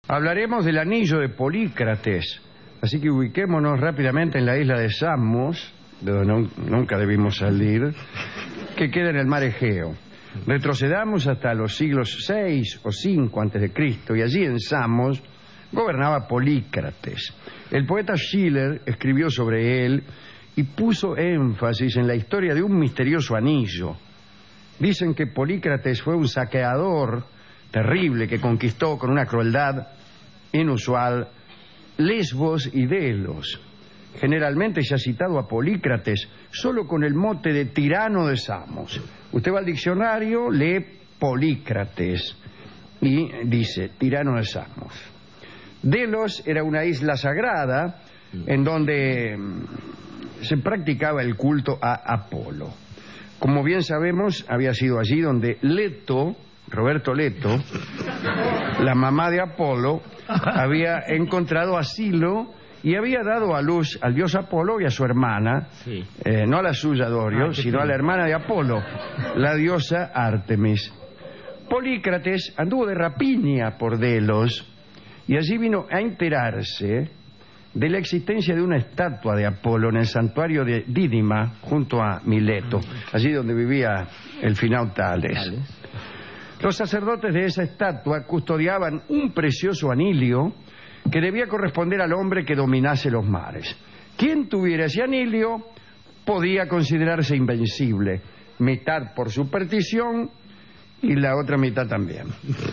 Hablaremos del anillo de Polícrates. Así que ubiquémonos rápidamente en la isla de Samos, de donde nunca debimos salir, que queda en el mar Egeo. Retrocedamos hasta los siglos 6 o 5 antes de Cristo, y allí en Samos gobernaba Polícrates. El poeta Schiller escribió sobre él y puso énfasis en la historia de un misterioso anillo. Dicen que Polícrates fue un saqueador terrible que conquistó con una crueldad inusual Lesbos y Delos. Generalmente se ha citado a Polícrates solo con el mote de tirano de Samos. Usted va al diccionario, lee Polícrates y dice tirano de Samos. Delos era una isla sagrada en donde se practicaba el culto a Apolo. Como bien sabemos, había sido allí donde Leto, Roberto Leto, la mamá de Apolo, había encontrado asilo y había dado a luz al dios Apolo y a su hermana, sí. No a la suya Dorio, sino a la hermana de Apolo, la diosa Artemis. Polícrates anduvo de rapiña por Delos y allí vino a enterarse de la existencia de una estatua de Apolo en el santuario de Dídima, junto a Mileto, allí donde vivía el finado Tales. Los sacerdotes de esa estatua custodiaban un precioso anillo que debía corresponder al hombre que dominase los mares. Quien tuviera ese anillo podía considerarse invencible, mitad por superstición y la otra mitad también.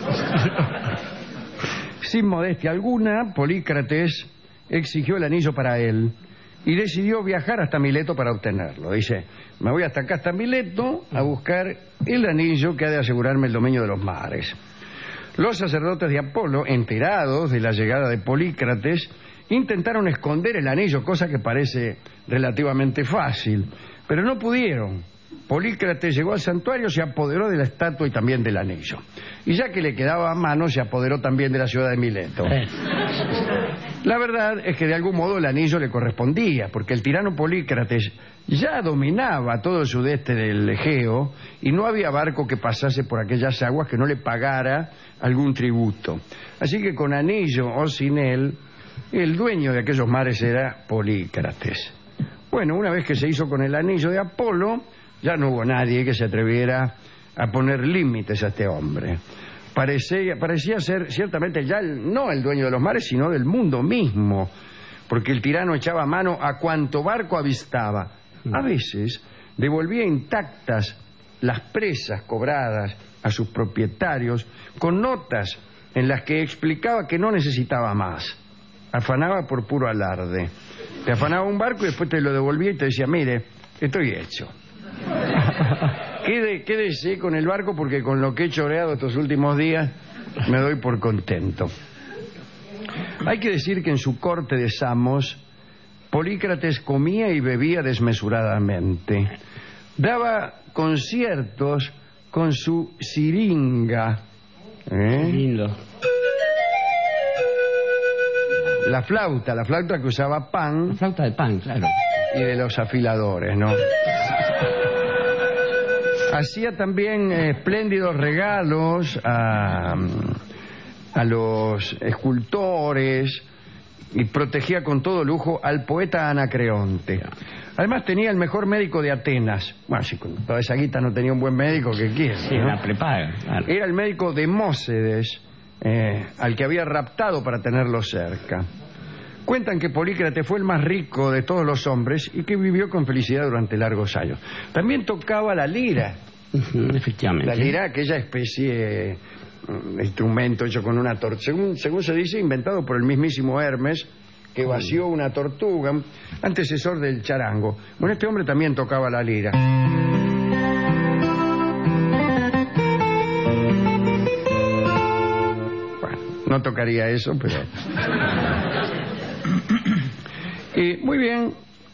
Sin modestia alguna, Polícrates exigió el anillo para él y decidió viajar hasta Mileto para obtenerlo. Dice, me voy hasta acá, hasta Mileto, a buscar el anillo que ha de asegurarme el dominio de los mares. Los sacerdotes de Apolo, enterados de la llegada de Polícrates, intentaron esconder el anillo, cosa que parece relativamente fácil, pero no pudieron. Polícrates llegó al santuario, se apoderó de la estatua y también del anillo. Y ya que le quedaba a mano, se apoderó también de la ciudad de Mileto. La verdad es que de algún modo el anillo le correspondía, porque el tirano Polícrates ya dominaba todo el sudeste del Egeo y no había barco que pasase por aquellas aguas que no le pagara algún tributo. Así que con anillo o sin él, el dueño de aquellos mares era Polícrates. Bueno, una vez que se hizo con el anillo de Apolo, ya no hubo nadie que se atreviera a poner límites a este hombre. Parecía ser ciertamente ya no el dueño de los mares, sino del mundo mismo, porque el tirano echaba mano a cuanto barco avistaba. A veces devolvía intactas las presas cobradas a sus propietarios con notas en las que explicaba que no necesitaba más. Afanaba por puro alarde. Te afanaba un barco y después te lo devolvía y te decía, mire, estoy hecho. Quédese con el barco porque con lo que he choreado estos últimos días me doy por contento. Hay que decir que en su corte de Samos, Polícrates comía y bebía desmesuradamente. Daba conciertos con su siringa. Lindo. La flauta que usaba Pan. La flauta de Pan, claro. Y de los afiladores, ¿no? Hacía también espléndidos regalos a los escultores y protegía con todo lujo al poeta Anacreonte. Además tenía el mejor médico de Atenas. Bueno, si con toda esa guita no tenía un buen médico, ¿qué quiere? Sí, ¿no? La prepaga, claro. Era el médico de Mócedes, al que había raptado para tenerlo cerca. Cuentan que Polícrates fue el más rico de todos los hombres y que vivió con felicidad durante largos años. También tocaba la lira. Efectivamente. La lira, aquella especie de instrumento hecho con una tortuga, según se dice, inventado por el mismísimo Hermes, que vació una tortuga, antecesor del charango. Bueno, este hombre también tocaba la lira. Bueno, no tocaría eso, pero... muy bien,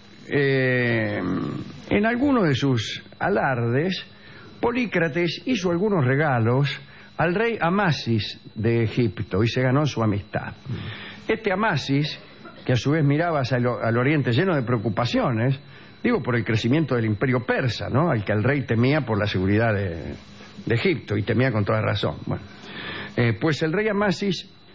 en alguno de sus alardes, Polícrates hizo algunos regalos al rey Amasis de Egipto y se ganó su amistad. Este Amasis, que a su vez miraba hacia al oriente lleno de preocupaciones, digo por el crecimiento del imperio persa, ¿no?, al que el rey temía por la seguridad de Egipto, y temía con toda razón. Bueno, pues el rey Amasis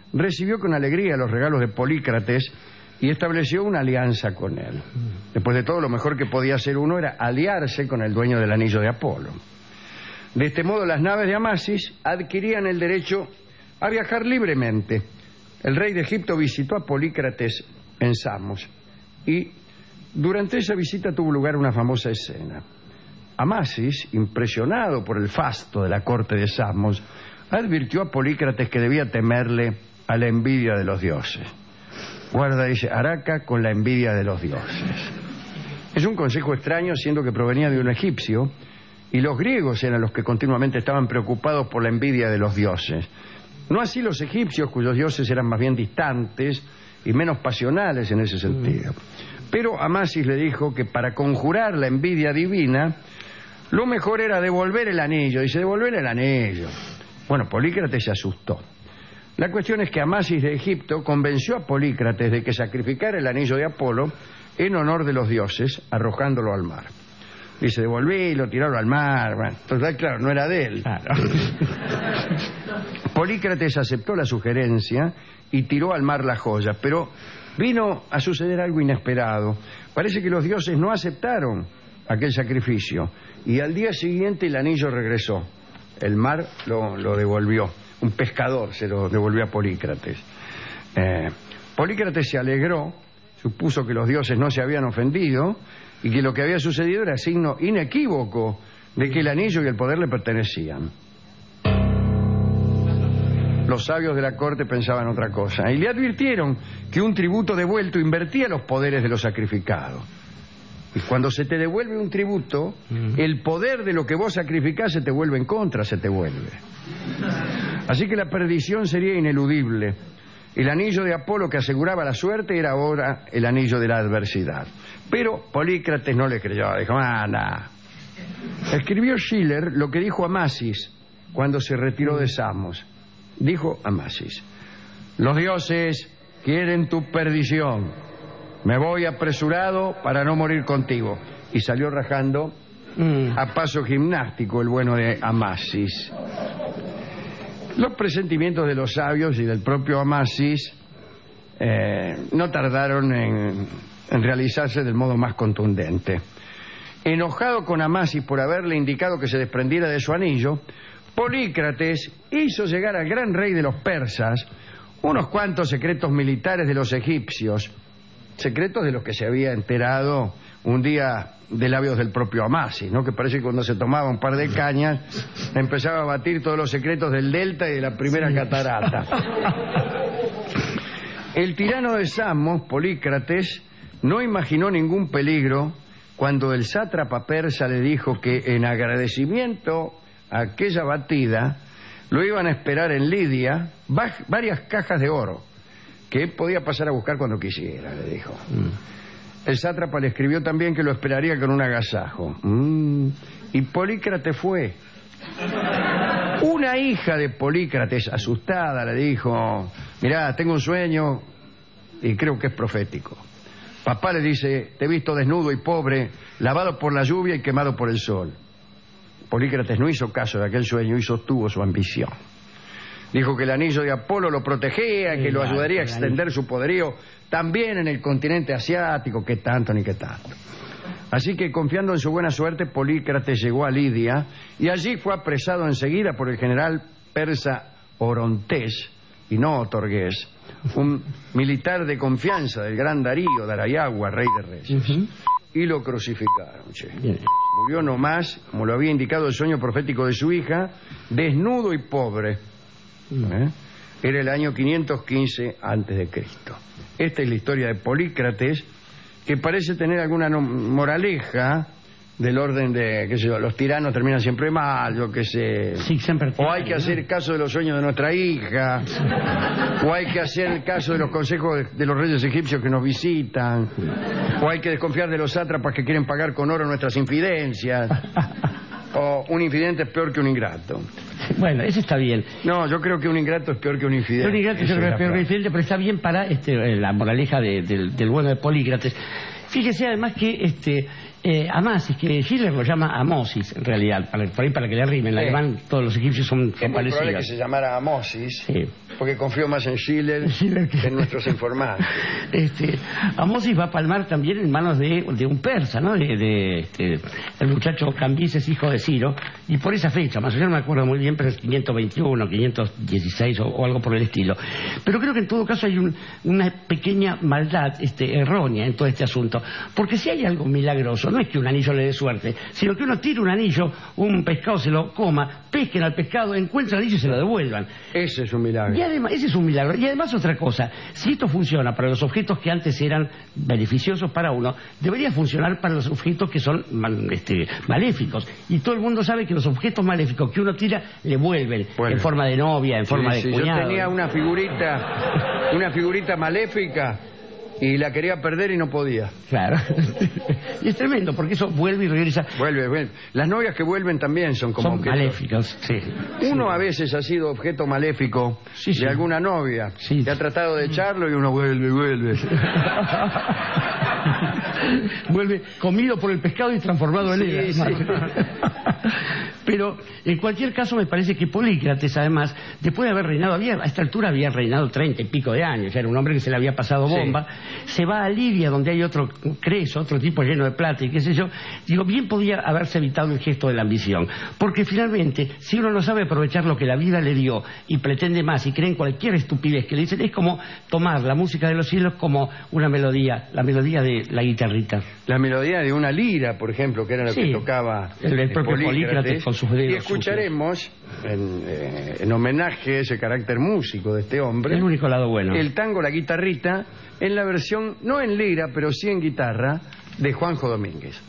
recibió con alegría los regalos de Polícrates y estableció una alianza con él. Después de todo, lo mejor que podía hacer uno era aliarse con el dueño del anillo de Apolo. De este modo, las naves de Amasis adquirían el derecho a viajar libremente. El rey de Egipto visitó a Polícrates en Samos y durante esa visita tuvo lugar una famosa escena. Amasis, impresionado por el fasto de la corte de Samos, advirtió a Polícrates que debía temerle a la envidia de los dioses. Guarda, dice, Araca con la envidia de los dioses. Es un consejo extraño, siendo que provenía de un egipcio, y los griegos eran los que continuamente estaban preocupados por la envidia de los dioses. No así los egipcios, cuyos dioses eran más bien distantes y menos pasionales en ese sentido. Pero Amasis le dijo que para conjurar la envidia divina, lo mejor era devolver el anillo. Dice, devolver el anillo. Bueno, Polícrates se asustó. La cuestión es que Amasis de Egipto convenció a Polícrates de que sacrificara el anillo de Apolo en honor de los dioses, arrojándolo al mar. Dice, devolvílo, tirarlo al mar. Bueno, entonces, claro, no era de él. Claro. Polícrates aceptó la sugerencia y tiró al mar la joya, pero vino a suceder algo inesperado. Parece que los dioses no aceptaron aquel sacrificio y al día siguiente el anillo regresó. El mar lo devolvió. Un pescador se lo devolvió a Polícrates. Polícrates se alegró, supuso que los dioses no se habían ofendido y que lo que había sucedido era signo inequívoco de que el anillo y el poder le pertenecían. Los sabios de la corte pensaban otra cosa y le advirtieron que un tributo devuelto invertía los poderes de los sacrificados. Y cuando se te devuelve un tributo, el poder de lo que vos sacrificás se te vuelve en contra, se te vuelve. Así que la perdición sería ineludible. El anillo de Apolo que aseguraba la suerte era ahora el anillo de la adversidad. Pero Polícrates no le creyó, dijo, anda. Escribió Schiller lo que dijo Amasis cuando se retiró de Samos. Dijo Amasis, los dioses quieren tu perdición. Me voy apresurado para no morir contigo. Y salió rajando a paso gimnástico el bueno de Amasis. Los presentimientos de los sabios y del propio Amasis no tardaron en realizarse del modo más contundente. Enojado con Amasis por haberle indicado que se desprendiera de su anillo, Polícrates hizo llegar al gran rey de los persas unos cuantos secretos militares de los egipcios, secretos de los que se había enterado un día de labios del propio Amasis, ¿no? Que parece que cuando se tomaba un par de cañas empezaba a batir todos los secretos del delta y de la primera catarata. El tirano de Samos, Polícrates, no imaginó ningún peligro cuando el sátrapa persa le dijo que en agradecimiento a aquella batida lo iban a esperar en Lidia varias cajas de oro que él podía pasar a buscar cuando quisiera, le dijo. El sátrapa le escribió también que lo esperaría con un agasajo. Y Polícrates fue. Una hija de Polícrates, asustada, le dijo, mirá, tengo un sueño y creo que es profético. Papá le dice, te he visto desnudo y pobre, lavado por la lluvia y quemado por el sol. Polícrates no hizo caso de aquel sueño y sostuvo su ambición. Dijo que el anillo de Apolo lo protegía y que lo ayudaría a extender su poderío también en el continente asiático, que tanto ni que tanto. Así que, confiando en su buena suerte, Polícrates llegó a Lidia y allí fue apresado enseguida por el general persa Orontés, y no Otorgués, un militar de confianza del gran Darío, Darayagua, rey de reyes. Y lo crucificaron, che. Murió nomás, como lo había indicado el sueño profético de su hija, desnudo y pobre. Era el año 515 a.C. Esta es la historia de Polícrates, que parece tener alguna moraleja del orden de, qué sé yo, los tiranos terminan siempre mal, yo qué sé. Sí, siempre o hay que hacer caso de los sueños de nuestra hija, o hay que hacer caso de los consejos de los reyes egipcios que nos visitan, o hay que desconfiar de los sátrapas que quieren pagar con oro nuestras infidencias. O un infidente es peor que un ingrato. Bueno, eso está bien. No, yo creo que un ingrato es peor que un infidente. Un ingrato es peor que un infidente, pero está bien para la moraleja del bueno de Polícrates. Fíjese además que Amasis, que Schiller lo llama Amosis, en realidad, por ahí para que le rimen. En alemán todos los egipcios son Es muy probable que parecidos. se llamara Amosis, Sí. porque confío más en Schiller que en nuestros informantes. Amosis va a palmar también en manos de un persa, ¿no? El muchacho Cambises, hijo de Ciro, y por esa fecha, más o menos no me acuerdo muy bien, pero es 521, 516 o algo por el estilo. Pero creo que en todo caso hay una pequeña maldad errónea en todo este asunto, porque si hay algo milagroso, no es que un anillo le dé suerte, sino que uno tire un anillo, un pescado se lo coma, pesquen al pescado, encuentren el anillo y se lo devuelvan. Ese es un milagro. Y además, ese es un milagro. Y además otra cosa, si esto funciona para los objetos que antes eran beneficiosos para uno, debería funcionar para los objetos que son maléficos. Y todo el mundo sabe que los objetos maléficos que uno tira le vuelven, Bueno. en forma de novia, en forma de cuñado. Yo tenía una figurita maléfica y la quería perder y no podía. Claro. Y es tremendo, porque eso vuelve y regresa. Vuelve. Las novias que vuelven también son como Son objetos. maléficos, sí. Uno a veces ha sido objeto maléfico Sí, sí. de alguna novia Sí. que ha tratado de echarlo y uno vuelve. Vuelve comido por el pescado y transformado en él. Sí. Pero en cualquier caso me parece que Polícrates, además, después de haber reinado, a esta altura había reinado 30 y pico de años, ya era un hombre que se le había pasado bomba, se va a Libia, donde hay otro Creso, otro tipo lleno de plata y qué sé yo. Digo, bien podía haberse evitado el gesto de la ambición, porque finalmente, si uno no sabe aprovechar lo que la vida le dio y pretende más y cree en cualquier estupidez que le dicen, es como tomar la música de los cielos como una melodía, la melodía de la guitarrita. La melodía de una lira, por ejemplo, que era lo Sí. que tocaba El propio Polícrates con sus dedos Y escucharemos, en homenaje a ese carácter músico de este hombre, El único lado bueno. el tango La Guitarrita, en la versión, no en lira, pero sí en guitarra, de Juanjo Domínguez.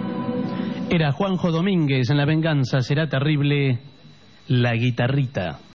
Era Juanjo Domínguez en La venganza será terrible, La Guitarrita.